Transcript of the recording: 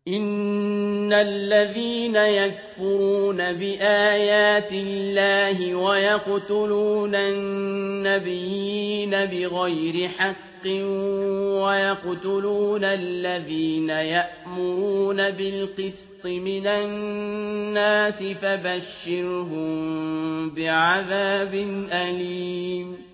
إِنَّ الَّذِينَ يَكْفُرُونَ بِآيَاتِ اللَّهِ وَيَقْتُلُونَ النَّبِيِّينَ بِغَيْرِ حَقٍّ وَيَقْتُلُونَ الَّذِينَ يَأْمُرُونَ بِالْقِسْطِ مِنَ النَّاسِ فَبَشِّرْهُم بِعَذَابٍ أَلِيمٍ